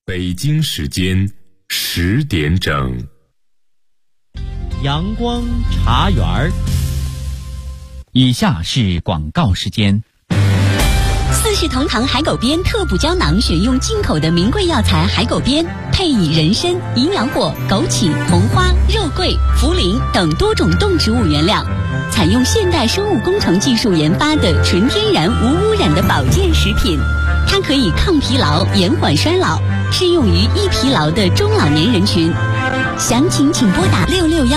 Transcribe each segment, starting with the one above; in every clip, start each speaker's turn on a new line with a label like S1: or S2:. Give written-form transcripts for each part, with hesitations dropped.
S1: 北京时间10点整。
S2: 阳光茶园儿。以下是广告时间。
S3: 四世同堂海狗鞭特补胶囊选用进口的名贵药材海狗鞭，配以人参、营养果、枸杞、红花、肉桂、茯苓等多种动植物原料，采用现代生物工程技术研发的纯天然无污染的保健食品。它可以抗疲劳、延缓衰老，适用于易疲劳的中老年人群。详情请拨打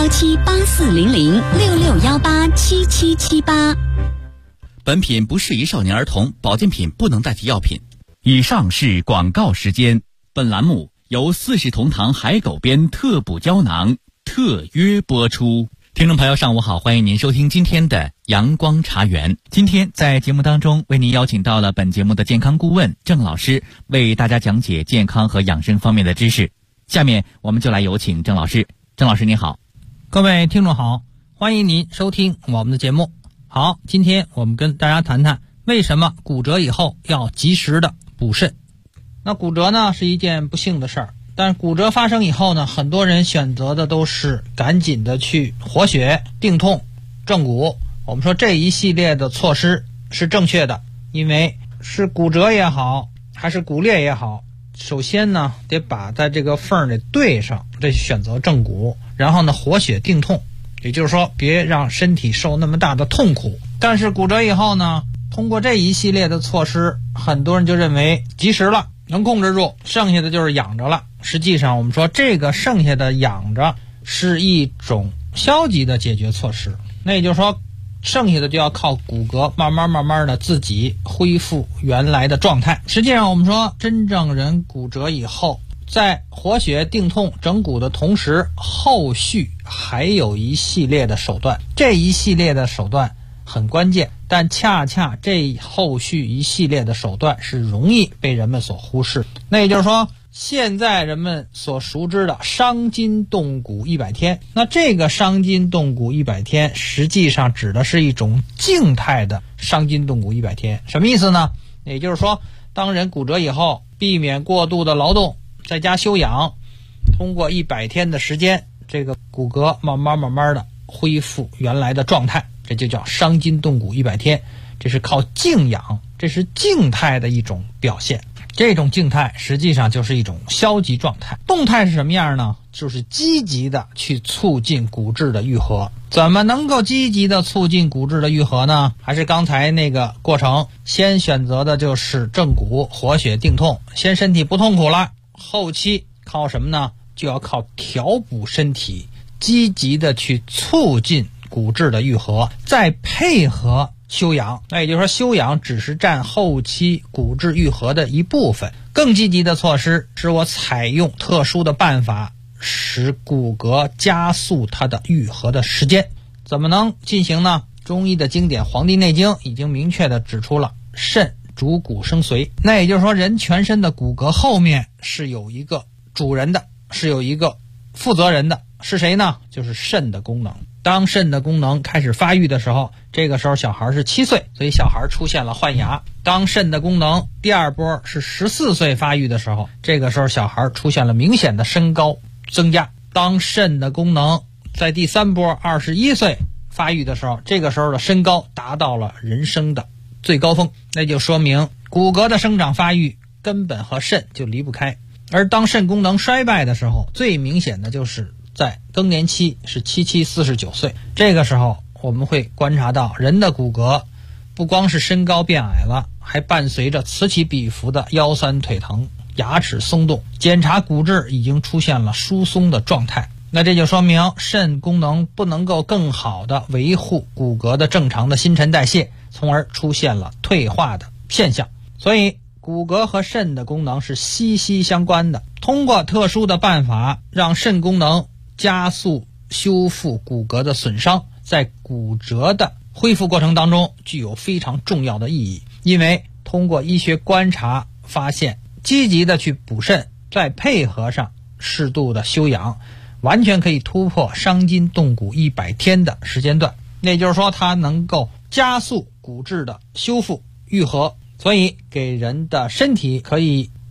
S3: 6617840066187778。
S2: 本品不适宜少年儿童，保健品不能代替药品。以上是广告时间。本栏目由四世同堂海狗鞭特补胶囊特约播出。听众朋友上午好，欢迎您收听今天的阳光茶园。今天在节目当中为您邀请到了本节目的健康顾问郑老师，为大家讲解健康和养生方面的知识。下面我们就来有请郑老师。郑老师您好。
S4: 各位听众好，欢迎您收听我们的节目。好，今天我们跟大家谈谈为什么骨折以后要及时的补肾。那骨折呢是一件不幸的事儿，但是骨折发生以后呢，很多人选择的都是赶紧的去活血、定痛、正骨。我们说这一系列的措施是正确的，因为是骨折也好，还是骨裂也好，首先呢得把在这个缝里对上，这选择正骨，然后呢活血定痛，也就是说别让身体受那么大的痛苦。但是骨折以后呢，通过这一系列的措施，很多人就认为及时了，能控制住，剩下的就是养着了。实际上我们说这个剩下的养着是一种消极的解决措施，那也就是说剩下的就要靠骨骼慢慢的自己恢复原来的状态。实际上我们说真正人骨折以后，在活血定痛整骨的同时，后续还有一系列的手段，这一系列的手段很关键，但恰恰这后续一系列的手段是容易被人们所忽视。那也就是说现在人们所熟知的伤筋动骨100天，那这个伤筋动骨100天实际上指的是一种静态的伤筋动骨100天。什么意思呢？也就是说当人骨折以后，避免过度的劳动，在家休养，通过100天的时间，这个骨骼慢慢的恢复原来的状态，这就叫伤筋动骨100天。这是靠静养，这是静态的一种表现。这种静态实际上就是一种消极状态。动态是什么样呢？就是积极的去促进骨质的愈合。怎么能够积极的促进骨质的愈合呢？还是刚才那个过程，先选择的就是正骨活血定痛，先身体不痛苦了，后期靠什么呢？就要靠调补身体，积极的去促进骨质的愈合，再配合休养。那也就是说休养只是占后期骨质愈合的一部分，更积极的措施是我采用特殊的办法，使骨骼加速它的愈合的时间。怎么能进行呢？中医的经典《黄帝内经》已经明确的指出了肾主骨生髓。那也就是说人全身的骨骼后面是有一个主人的，是有一个负责人的，是谁呢？就是肾的功能。当肾的功能开始发育的时候，这个时候小孩是7岁，所以小孩出现了换牙。当肾的功能第二波是14岁发育的时候，这个时候小孩出现了明显的身高增加。当肾的功能在第3波21岁发育的时候，这个时候的身高达到了人生的最高峰，那就说明骨骼的生长发育根本和肾就离不开。而当肾功能衰败的时候，最明显的就是在更年期，是77、49岁。这个时候我们会观察到人的骨骼不光是身高变矮了，还伴随着此起彼伏的腰酸腿疼、牙齿松动，检查骨质已经出现了疏松的状态。那这就说明肾功能不能够更好的维护骨骼的正常的新陈代谢，从而出现了退化的现象。所以骨骼和肾的功能是息息相关的，通过特殊的办法让肾功能加速修复骨骼的损伤，在骨折的恢复过程当中具有非常重要的意义。因为通过医学观察发现，积极的去补肾，再配合上适度的休养，完全可以突破伤筋动骨100天的时间段。那就是说它能够加速骨质的修复愈合，所以给人的身体可以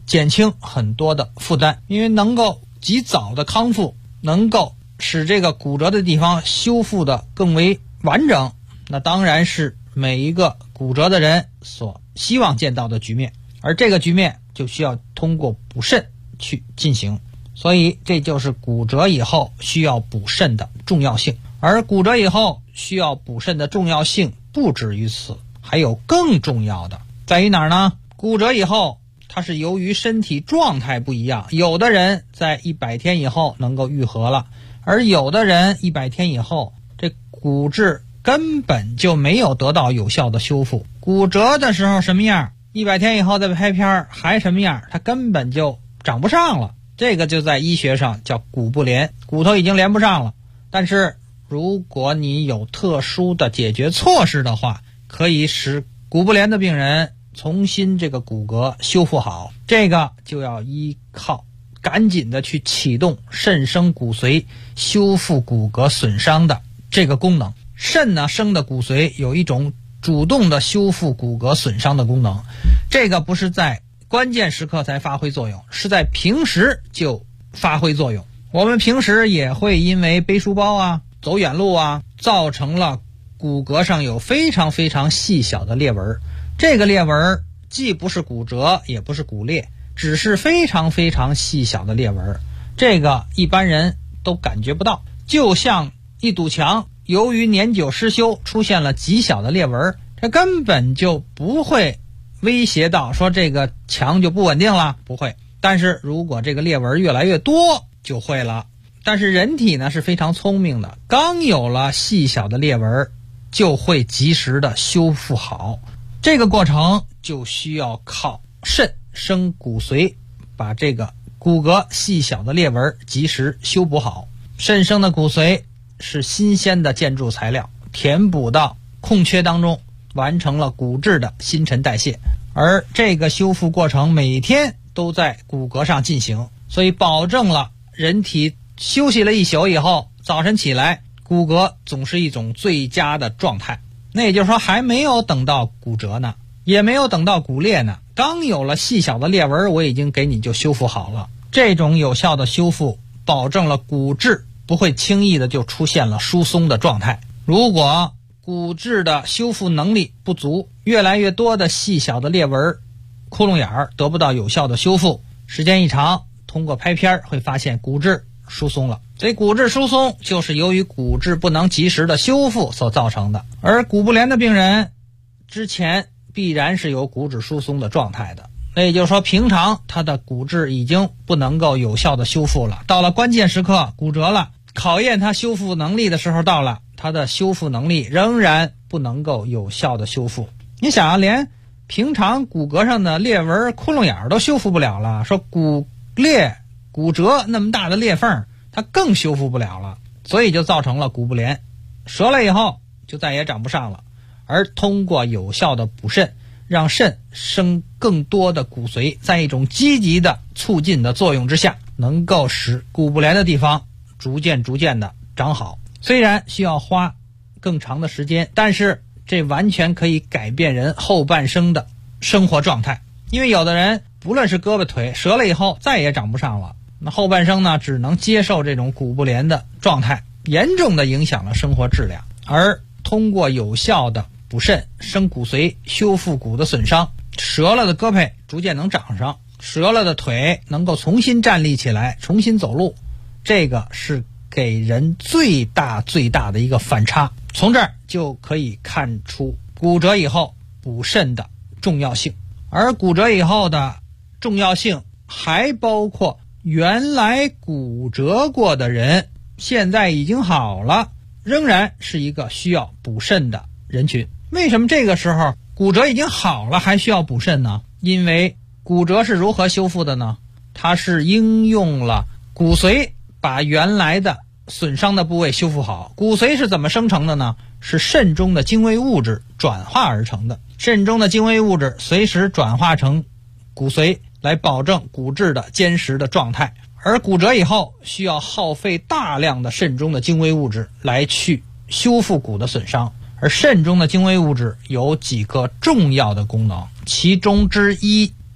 S4: 减轻很多的负担，因为能够及早的康复，能够使这个骨折的地方修复的更为完整，那当然是每一个骨折的人所希望见到的局面，而这个局面就需要通过补肾去进行，所以这就是骨折以后需要补肾的重要性。而骨折以后需要补肾的重要性不止于此，还有更重要的在于哪儿呢？骨折以后它是由于身体状态不一样，有的人在100天以后能够愈合了，而有的人100天以后这骨质根本就没有得到有效的修复。骨折的时候什么样，100天以后再拍片还什么样，它根本就长不上了。这个就在医学上叫骨不连，骨头已经连不上了。但是如果你有特殊的解决措施的话，可以使骨不连的病人重新这个骨骼修复好，这个就要依靠赶紧的去启动肾生骨髓修复骨骼损伤的这个功能。肾呢生的骨髓有一种主动的修复骨骼损伤的功能，这个不是在关键时刻才发挥作用，是在平时就发挥作用。我们平时也会因为背书包啊，走远路啊，造成了骨骼上有非常非常细小的裂纹。这个裂纹既不是骨折也不是骨裂，只是非常非常细小的裂纹，这个一般人都感觉不到。就像一堵墙由于年久失修出现了极小的裂纹，这根本就不会威胁到说这个墙就不稳定了，不会。但是如果这个裂纹越来越多就会了。但是人体呢是非常聪明的，刚有了细小的裂纹就会及时的修复好，这个过程就需要靠肾生骨髓把这个骨骼细小的裂纹及时修补好。肾生的骨髓是新鲜的建筑材料，填补到空缺当中，完成了骨质的新陈代谢，而这个修复过程每天都在骨骼上进行，所以保证了人体休息了一宿以后，早晨起来骨骼总是一种最佳的状态。那也就是说还没有等到骨折呢，也没有等到骨裂呢，刚有了细小的裂纹我已经给你就修复好了。这种有效的修复保证了骨质不会轻易的就出现了疏松的状态。如果骨质的修复能力不足，越来越多的细小的裂纹窟窿眼得不到有效的修复，时间一长，通过拍片会发现骨质疏松了。所以骨质疏松就是由于骨质不能及时的修复所造成的。而骨不连的病人之前必然是有骨质疏松的状态的，那也就是说平常他的骨质已经不能够有效的修复了，到了关键时刻骨折了，考验他修复能力的时候到了，他的修复能力仍然不能够有效的修复。你想啊，连平常骨骼上的裂纹窟窿眼都修复不了了，说骨裂骨折那么大的裂缝它更修复不了了，所以就造成了骨不连，折了以后就再也长不上了。而通过有效的补肾，让肾生更多的骨髓，在一种积极的促进的作用之下，能够使骨不连的地方逐渐的长好。虽然需要花更长的时间，但是这完全可以改变人后半生的生活状态。因为有的人不论是胳膊腿折了以后再也长不上了，那后半生呢只能接受这种骨不连的状态，严重的影响了生活质量。而通过有效的补肾生骨髓，修复骨的损伤，折了的胳膊逐渐能长上，折了的腿能够重新站立起来，重新走路，这个是给人最大的一个反差。从这儿就可以看出骨折以后补肾的重要性。而骨折以后的重要性还包括原来骨折过的人现在已经好了，仍然是一个需要补肾的人群。为什么这个时候骨折已经好了还需要补肾呢？因为骨折是如何修复的呢？它是应用了骨髓把原来的损伤的部位修复好。骨髓是怎么生成的呢？是肾中的精微物质转化而成的。肾中的精微物质随时转化成骨髓，来保证骨质的坚实的状态。而骨折以后需要耗费大量的肾中的精微物质来去修复骨的损伤。而肾中的精微物质有几个重要的功能，其中之一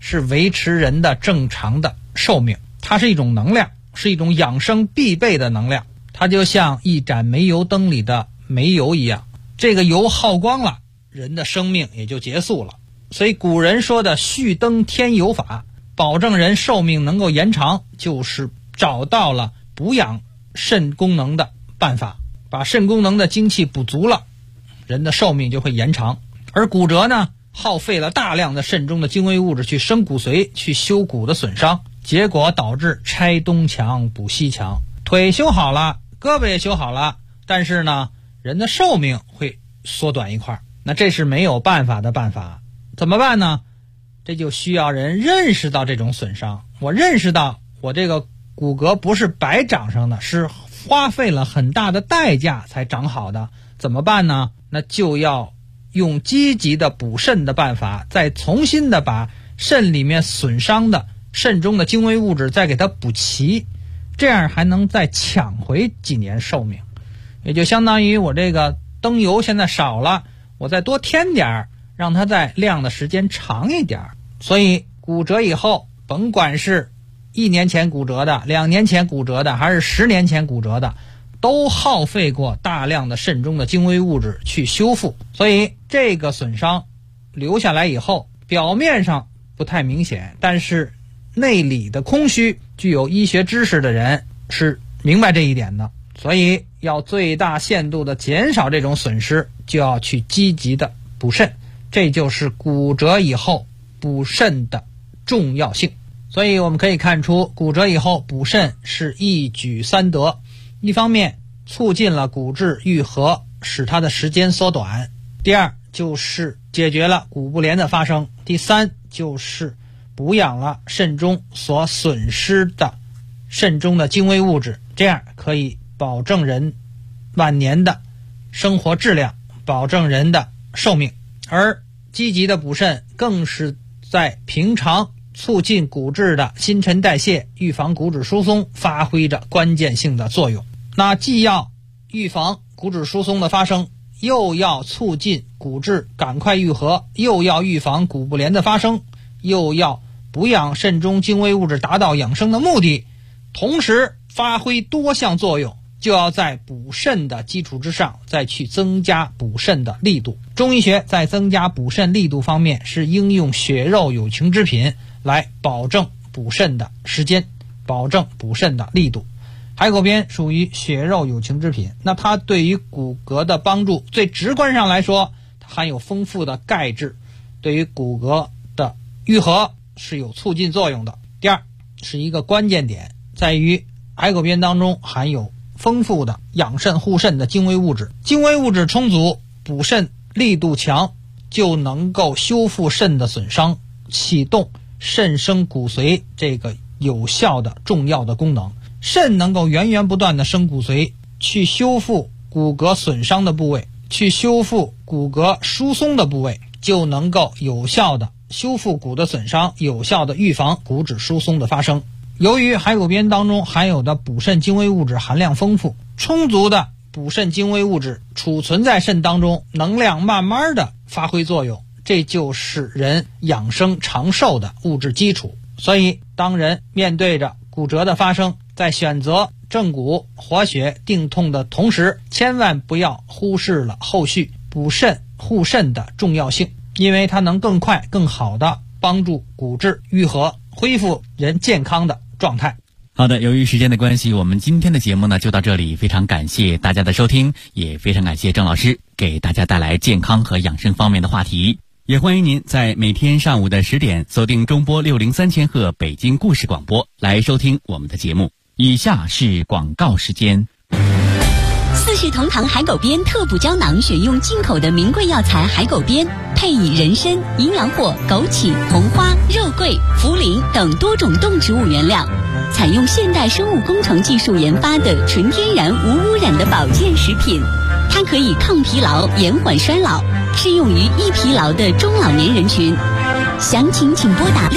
S4: 是维持人的正常的寿命，它是一种能量，是一种养生必备的能量。它就像一盏煤油灯里的煤油一样，这个油耗光了，人的生命也就结束了。所以古人说的续灯添油法，保证人寿命能够延长，就是找到了补养肾功能的办法，把肾功能的精气补足了，人的寿命就会延长。而骨折呢，耗费了大量的肾中的精微物质去生骨髓，去修骨的损伤，结果导致拆东墙补西墙，腿修好了，胳膊也修好了，但是呢，人的寿命会缩短一块，那这是没有办法的办法。怎么办呢？这就需要人认识到这种损伤，我认识到我这个骨骼不是白长上的，是花费了很大的代价才长好的，怎么办呢？那就要用积极的补肾的办法，再重新的把肾里面损伤的肾中的精微物质再给它补齐，这样还能再抢回几年寿命。也就相当于我这个灯油现在少了，我再多添点儿，让它再亮的时间长一点。所以骨折以后，甭管是1年前骨折的、2年前骨折的，还是10年前骨折的，都耗费过大量的肾中的精微物质去修复。所以这个损伤留下来以后，表面上不太明显，但是内里的空虚，具有医学知识的人是明白这一点的。所以要最大限度的减少这种损失，就要去积极的补肾，这就是骨折以后补肾的重要性。所以我们可以看出，骨折以后补肾是一举三得，一方面促进了骨质愈合，使它的时间缩短；第二就是解决了骨不连的发生；第三就是补养了肾中所损失的肾中的精微物质，这样可以保证人晚年的生活质量，保证人的寿命。而积极的补肾更是在平常促进骨质的新陈代谢，预防骨质疏松，发挥着关键性的作用。那既要预防骨质疏松的发生，又要促进骨质赶快愈合，又要预防骨不连的发生，又要补养肾中精微物质，达到养生的目的，同时发挥多项作用，就要在补肾的基础之上再去增加补肾的力度。中医学在增加补肾力度方面是应用血肉有情之品来保证补肾的时间，保证补肾的力度。海狗鞭属于血肉有情之品，那它对于骨骼的帮助，最直观上来说，它含有丰富的钙质，对于骨骼的愈合是有促进作用的。第二是一个关键点，在于海狗鞭当中含有丰富的养肾护肾的精微物质，精微物质充足，补肾力度强，就能够修复肾的损伤，启动肾生骨髓这个有效的重要的功能。肾能够源源不断的生骨髓，去修复骨骼损伤的部位，去修复骨骼疏松的部位，就能够有效的修复骨的损伤，有效的预防骨质疏松的发生。由于海狗鞭当中含有的补肾精微物质含量丰富，充足的补肾精微物质储存在肾当中，能量慢慢的发挥作用，这就是人养生长寿的物质基础。所以当人面对着骨折的发生，在选择正骨活血定痛的同时，千万不要忽视了后续补肾护肾的重要性，因为它能更快更好的帮助骨质愈合，恢复人健康的状态。
S2: 好的，由于时间的关系，我们今天的节目呢就到这里，非常感谢大家的收听，也非常感谢郑老师给大家带来健康和养生方面的话题。也欢迎您在每天上午的10点锁定中波603千赫北京故事广播来收听我们的节目。以下是广告时间。
S3: 四世同堂海狗鞭特补胶囊选用进口的名贵药材海狗鞭，配以人参、营养火、枸杞、红花、肉桂、茯苓等多种动植物原料，采用现代生物工程技术研发的纯天然无污染的保健食品。它可以抗疲劳、延缓衰老，适用于易疲劳的中老年人群。详情请拨打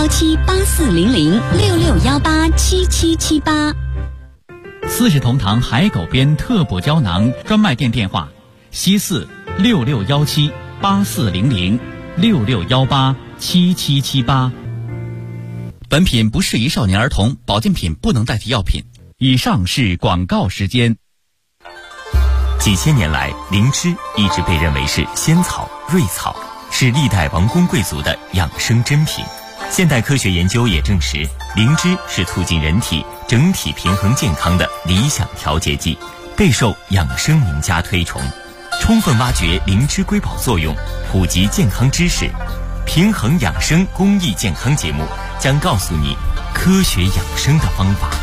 S3: 6617840066187778。
S2: 四世同堂海狗鞭特补胶囊专卖店电话：西4 6617840066187778。 本品不适宜少年儿童，保健品不能代替药品。以上是广告时间。
S5: 几千年来，灵芝一直被认为是仙草、瑞草，是历代王公贵族的养生珍品。现代科学研究也证实，灵芝是促进人体整体平衡健康的理想调节剂，备受养生名家推崇。充分挖掘灵芝瑰宝作用，普及健康知识，平衡养生公益健康节目将告诉你科学养生的方法。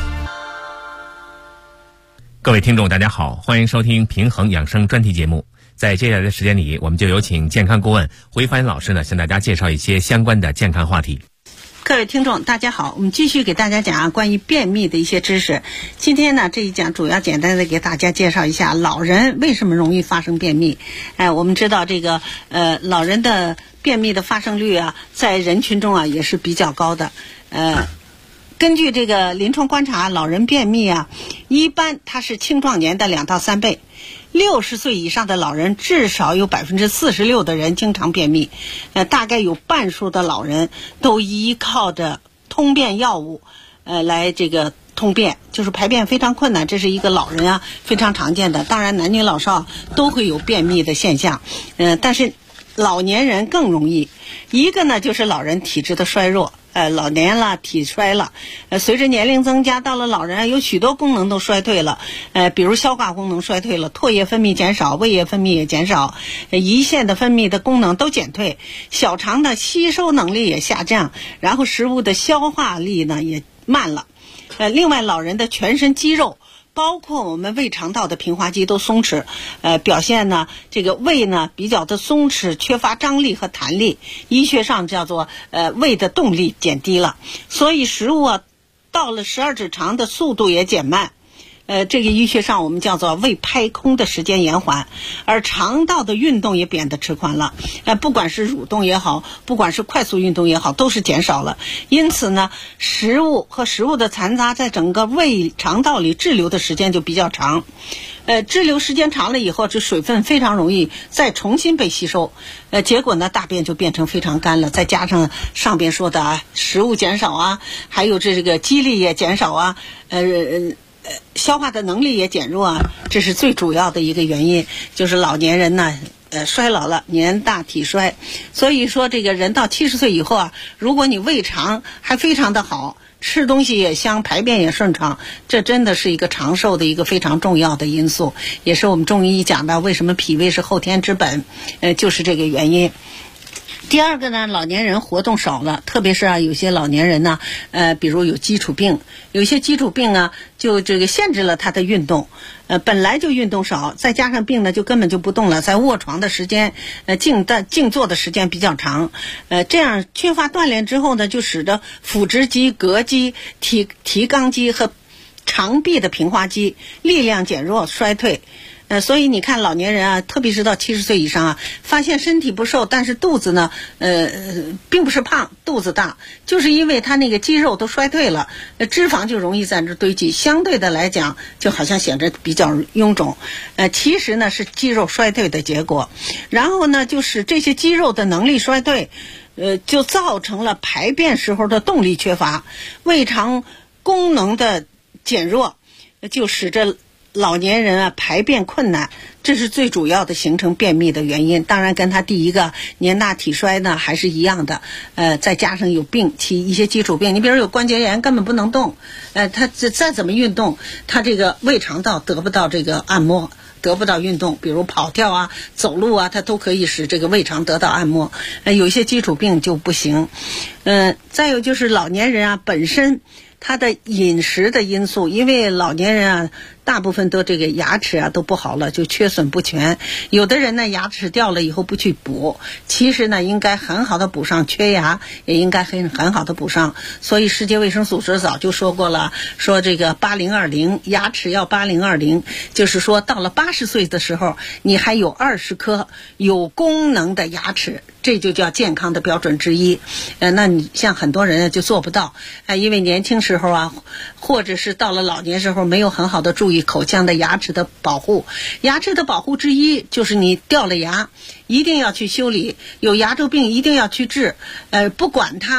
S1: 各位听众大家好，欢迎收听平衡养生专题节目。在接下来的时间里，我们就有请健康顾问胡一帆老师呢，向大家介绍一些相关的健康话题。
S6: 各位听众大家好，我们继续给大家讲关于便秘的一些知识。今天呢，这一讲主要简单的给大家介绍一下老人为什么容易发生便秘。我们知道这个老人的便秘的发生率啊，在人群中啊也是比较高的。根据这个临床观察，老人便秘啊，一般它是青壮年的2到3倍。60岁以上的老人至少有46%的人经常便秘，大概有半数的老人都依靠着通便药物，来这个通便，就是排便非常困难，这是一个老人啊非常常见的。当然男女老少都会有便秘的现象，但是老年人更容易。一个呢就是老人体质的衰弱。老年了，体衰了，随着年龄增加，到了老人有许多功能都衰退了，比如消化功能衰退了，唾液分泌减少，胃液分泌也减少，胰腺的分泌的功能都减退，小肠的吸收能力也下降，然后食物的消化力呢也慢了。另外老人的全身肌肉，包括我们胃肠道的平滑肌都松弛，表现呢这个胃呢比较的松弛，缺乏张力和弹力，医学上叫做胃的动力减低了，所以食物啊到了12指肠的速度也减慢。这个医学上我们叫做胃拍空的时间延缓，而肠道的运动也变得迟缓了，不管是蠕动也好，不管是快速运动也好，都是减少了。因此呢，食物和食物的残渣在整个胃肠道里滞留的时间就比较长，滞留时间长了以后，这水分非常容易再重新被吸收，结果呢大便就变成非常干了，再加上上边说的食物减少啊，还有这个肌力也减少啊，消化的能力也减弱啊，这是最主要的一个原因，就是老年人呢衰老了，年大体衰。所以说这个人到70岁以后啊，如果你胃肠还非常的好，吃东西也香，排便也顺畅，这真的是一个长寿的一个非常重要的因素，也是我们中医讲的为什么脾胃是后天之本，就是这个原因。第二个呢，老年人活动少了，特别是啊，有些老年人呢，比如有基础病，有些基础病啊，就这个限制了他的运动，本来就运动少，再加上病呢，就根本就不动了，在卧床的时间，静坐的时间比较长，这样缺乏锻炼之后呢，就使得腹直肌、膈肌、提肛肌和肠壁的平滑肌力量减弱衰退。所以你看老年人啊，特别是到70岁以上啊，发现身体不瘦，但是肚子呢，并不是胖，肚子大，就是因为他那个肌肉都衰退了，脂肪就容易在这堆积，相对的来讲，就好像显得比较臃肿，其实呢是肌肉衰退的结果。然后呢，就是这些肌肉的能力衰退，就造成了排便时候的动力缺乏，胃肠功能的减弱，就使得老年人啊排便困难，这是最主要的形成便秘的原因。当然跟他第一个年大体衰呢还是一样的，再加上有病，一些基础病，你比如有关节炎根本不能动，他再怎么运动，他这个胃肠道得不到这个按摩，得不到运动，比如跑跳啊、走路啊，它都可以使这个胃肠得到按摩。有一些基础病就不行。再有就是老年人啊本身他的饮食的因素，因为老年人啊大部分都这个牙齿啊都不好了，就缺损不全，有的人呢牙齿掉了以后不去补，其实呢应该很好的补上，缺牙也应该很好的补上。所以世界卫生组织早就说过了，说这个8020，牙齿要8020，就是说到了80岁的时候你还有20颗有功能的牙齿，这就叫健康的标准之一。那你像很多人就做不到，因为年轻时候啊，或者是到了老年时候没有很好的注意口腔的牙齿的保护。牙齿的保护之一就是你掉了牙一定要去修理，有牙周病一定要去治，不管它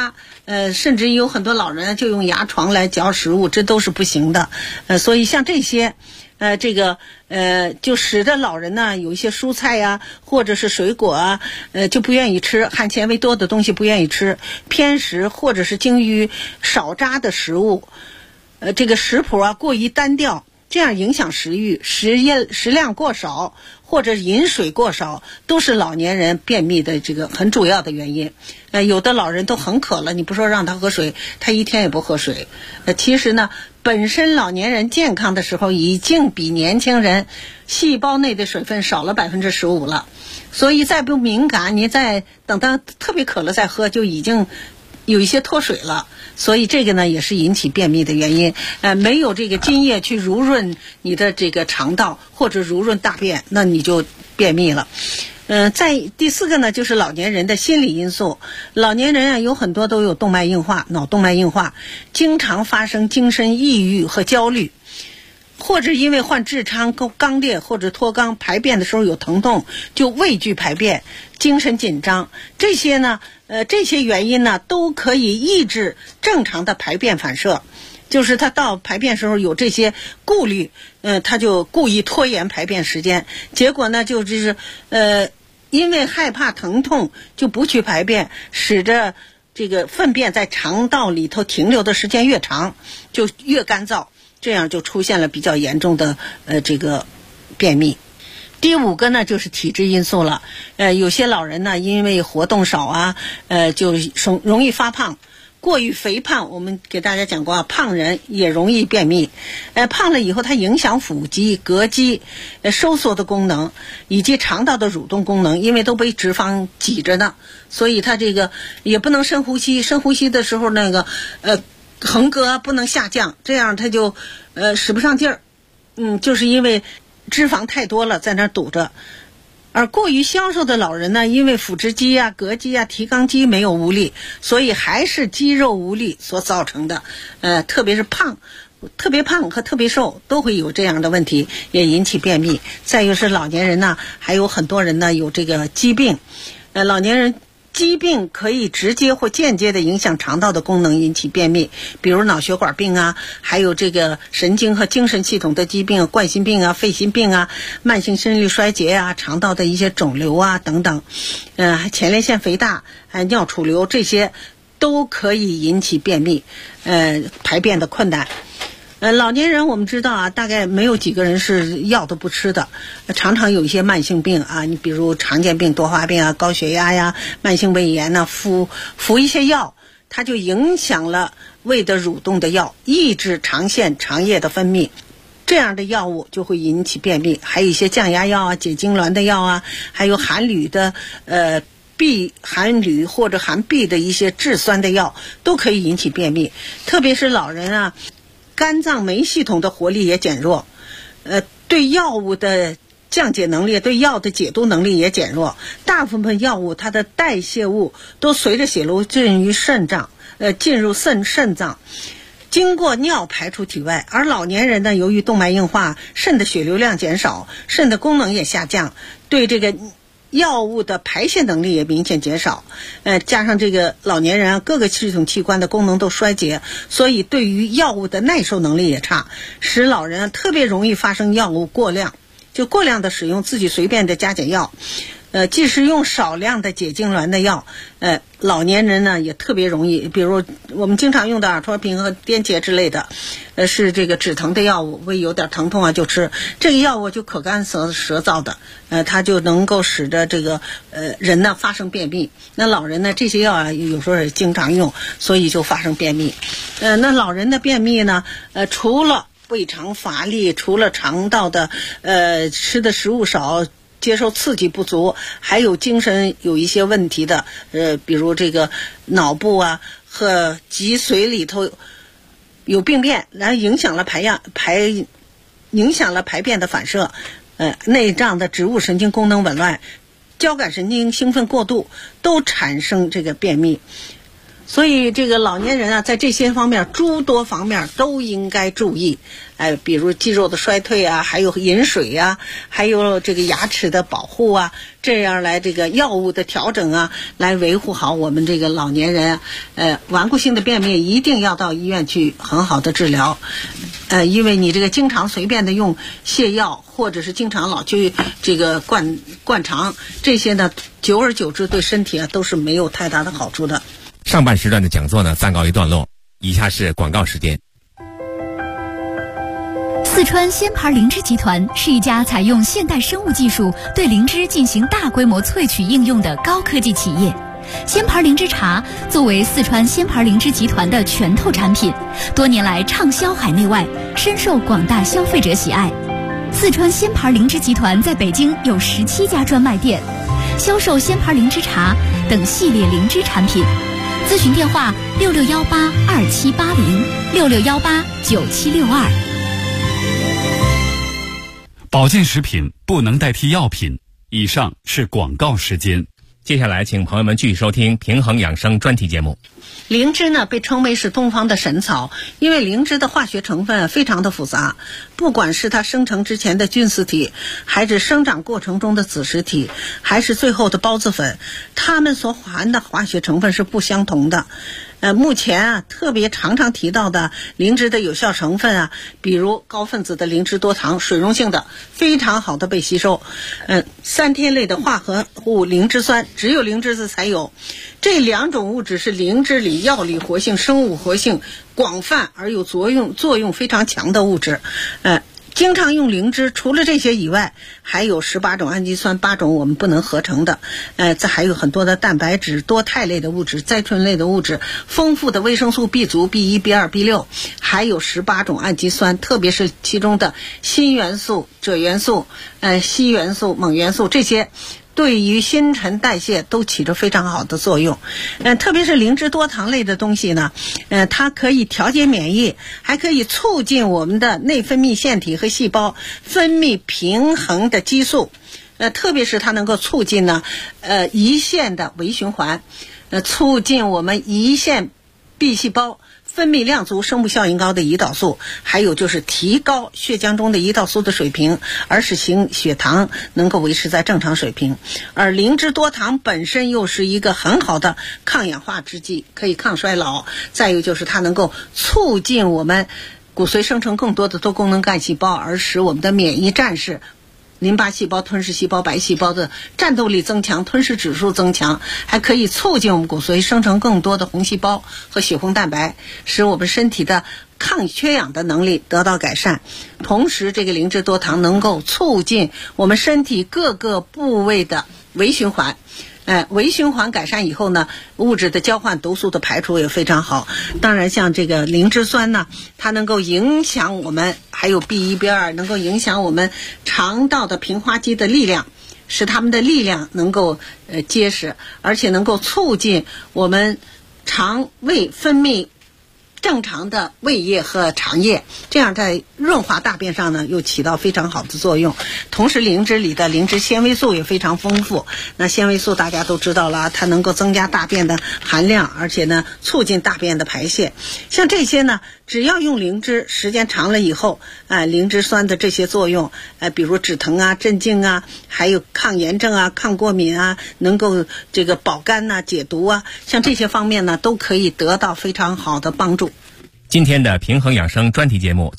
S6: 甚至有很多老人就用牙床来嚼食物，这都是不行的。所以像这些就使得老人呢有一些蔬菜呀，或者是水果啊，就不愿意吃，含纤维多的东西不愿意吃，偏食或者是精于少渣的食物，这个食谱啊过于单调，这样影响食欲，食量过少或者饮水过少，都是老年人便秘的这个很主要的原因。有的老人都很渴了，你不说让他喝水，他一天也不喝水。其实呢，本身老年人健康的时候已经比年轻人细胞内的水分少了15%了，所以再不敏感，你再等到特别渴了再喝，就已经有一些脱水了。所以这个呢也是引起便秘的原因。没有这个津液去濡润你的这个肠道或者濡润大便，那你就便秘了。再第4个呢，就是老年人的心理因素。老年人啊，有很多都有动脉硬化、脑动脉硬化，经常发生精神抑郁和焦虑，或者因为患痔疮、肛裂或者脱肛，排便的时候有疼痛，就畏惧排便，精神紧张。这些呢，这些原因呢，都可以抑制正常的排便反射。就是他到排便时候有这些顾虑，他就故意拖延排便时间，结果呢就是因为害怕疼痛就不去排便，使得这个粪便在肠道里头停留的时间越长，就越干燥，这样就出现了比较严重的这个便秘。第5个呢就是体质因素了。有些老人呢因为活动少啊，就容易发胖。过于肥胖，我们给大家讲过啊，胖人也容易便秘。胖了以后，它影响腹肌、膈肌收缩的功能，以及肠道的蠕动功能，因为都被脂肪挤着呢，所以它这个也不能深呼吸。深呼吸的时候，那个横膈不能下降，这样它就使不上劲儿。就是因为脂肪太多了，在那儿堵着。而过于消瘦的老人呢，因为腹直肌啊、膈肌啊、提肛肌没有无力，所以还是肌肉无力所造成的。特别是特别胖和特别瘦都会有这样的问题，也引起便秘。再一个是老年人呢，还有很多人呢有这个疾病。老年人疾病可以直接或间接的影响肠道的功能，引起便秘，比如脑血管病啊，还有这个神经和精神系统的疾病，冠心病啊、肺心病啊、慢性心力衰竭啊、肠道的一些肿瘤啊等等，前列腺肥大、尿储留，这些都可以引起便秘，排便的困难。老年人我们知道啊，大概没有几个人是药都不吃的，常常有一些慢性病啊，你比如常见病、多发病啊、高血压呀、慢性胃炎呐，服一些药，它就影响了胃的蠕动的药，抑制肠腺、肠液的分泌，这样的药物就会引起便秘。还有一些降压药啊、解痉挛的药啊，还有含铝的含铝或者含铋的一些质酸的药，都可以引起便秘。特别是老人啊，肝脏酶系统的活力也减弱，对药物的降解能力、对药的解毒能力也减弱。大部分药物它的代谢物都随着血流进入肾脏，经过尿排出体外。而老年人呢，由于动脉硬化，肾的血流量减少，肾的功能也下降，对这个药物的排泄能力也明显减少，加上这个老年人各个系统器官的功能都衰竭，所以对于药物的耐受能力也差，使老人特别容易发生药物过量，就过量的使用自己随便的加减药。即使用少量的解痉挛的药，老年人呢也特别容易，比如我们经常用的阿托品和颠茄之类的，是这个止疼的药物，胃有点疼痛啊就吃这个药物，就可干舌燥的，它就能够使得这个人呢发生便秘。那老人呢这些药啊有时候也经常用，所以就发生便秘。那老人的便秘呢，除了胃肠乏力，除了肠道的吃的食物少，接受刺激不足，还有精神有一些问题的，比如这个脑部啊和脊髓里头有病变，然后影响了排便的反射，内脏的植物神经功能紊乱，交感神经兴奋过度，都产生这个便秘。 所以这个老年人啊，在这些方面诸多方面都应该注意，比如肌肉的衰退啊，还有饮水啊，还有这个牙齿的保护啊，这样来这个药物的调整啊，来维护好我们这个老年人顽固性的便秘一定要到医院去很好的治疗，因为你这个经常随便的用泻药，或者是经常老去这个灌肠，这些呢久而久之对身体啊都是没有太大的好处的。
S1: 上半时段的讲座呢暂告一段落，以下是广告时间。
S3: 四川仙牌灵芝集团是一家采用现代生物技术对灵芝进行大规模萃取应用的高科技企业。仙牌灵芝茶作为四川仙牌灵芝集团的拳头产品，多年来畅销海内外，深受广大消费者喜爱。四川仙牌灵芝集团在北京有17家专卖店，销售仙牌灵芝茶等系列灵芝产品。咨询电话66182780，66189762。
S7: 保健食品不能代替药品。以上是广告时间。
S1: 接下来请朋友们继续收听平衡养生专题节目。
S6: 灵芝呢被称为是东方的神草，因为灵芝的化学成分非常的复杂，不管是它生成之前的菌丝体，还是生长过程中的子实体，还是最后的孢子粉，它们所含的化学成分是不相同的。目前啊特别常提到的灵芝的有效成分啊，比如高分子的灵芝多糖，水溶性的非常好的被吸收。3萜类的化合物灵芝酸只有灵芝子才有，这2种物质是灵芝里药理活性、生物活性广泛而有作用非常强的物质。经常用灵芝，除了这些以外，还有18种氨基酸，8种我们不能合成的，这还有很多的蛋白质、多肽类的物质、甾醇类的物质，丰富的维生素 B 族、B1、B2、B6，还有18种氨基酸，特别是其中的锌元素、锗元素、硒元素、锰元素，这些对于新陈代谢都起着非常好的作用。特别是灵芝多糖类的东西呢，它可以调节免疫，还可以促进我们的内分泌腺体和细胞分泌平衡的激素。特别是它能够促进呢胰腺的微循环，促进我们胰腺壁细胞分泌量足、生物效应高的胰岛素，还有就是提高血浆中的胰岛素的水平，而使血糖能够维持在正常水平。而灵芝多糖本身又是一个很好的抗氧化制剂，可以抗衰老。再有就是它能够促进我们骨髓生成更多的多功能干细胞，而使我们的免疫战士、淋巴细胞、吞噬细胞、白细胞的战斗力增强，吞噬指数增强，还可以促进我们骨髓生成更多的红细胞和血红蛋白，使我们身体的抗缺氧的能力得到改善。同时这个灵芝多糖能够促进我们身体各个部位的微循环，微循环改善以后呢，物质的交换、毒素的排除也非常好。当然像这个灵芝酸呢，它能够影响我们，还有 B1、B2 能够影响我们肠道的平滑肌的力量，使它们的力量能够结实，而且能够促进我们肠胃分泌正常的胃液和肠液，这样在润滑大便上呢又起到非常好的作用。同时灵芝里的灵芝纤维素也非常丰富，那纤维素大家都知道了，它能够增加大便的含量，而且呢促进大便的排泄。像这些呢，只要用灵芝时间长了以后，灵芝酸的这些作用，比如止疼啊、镇静啊，还有抗炎症啊、抗过敏啊，能够这个保肝啊、解毒啊，像这些方面呢都可以得到非常好的帮助。
S1: 今天的平衡养生专题节目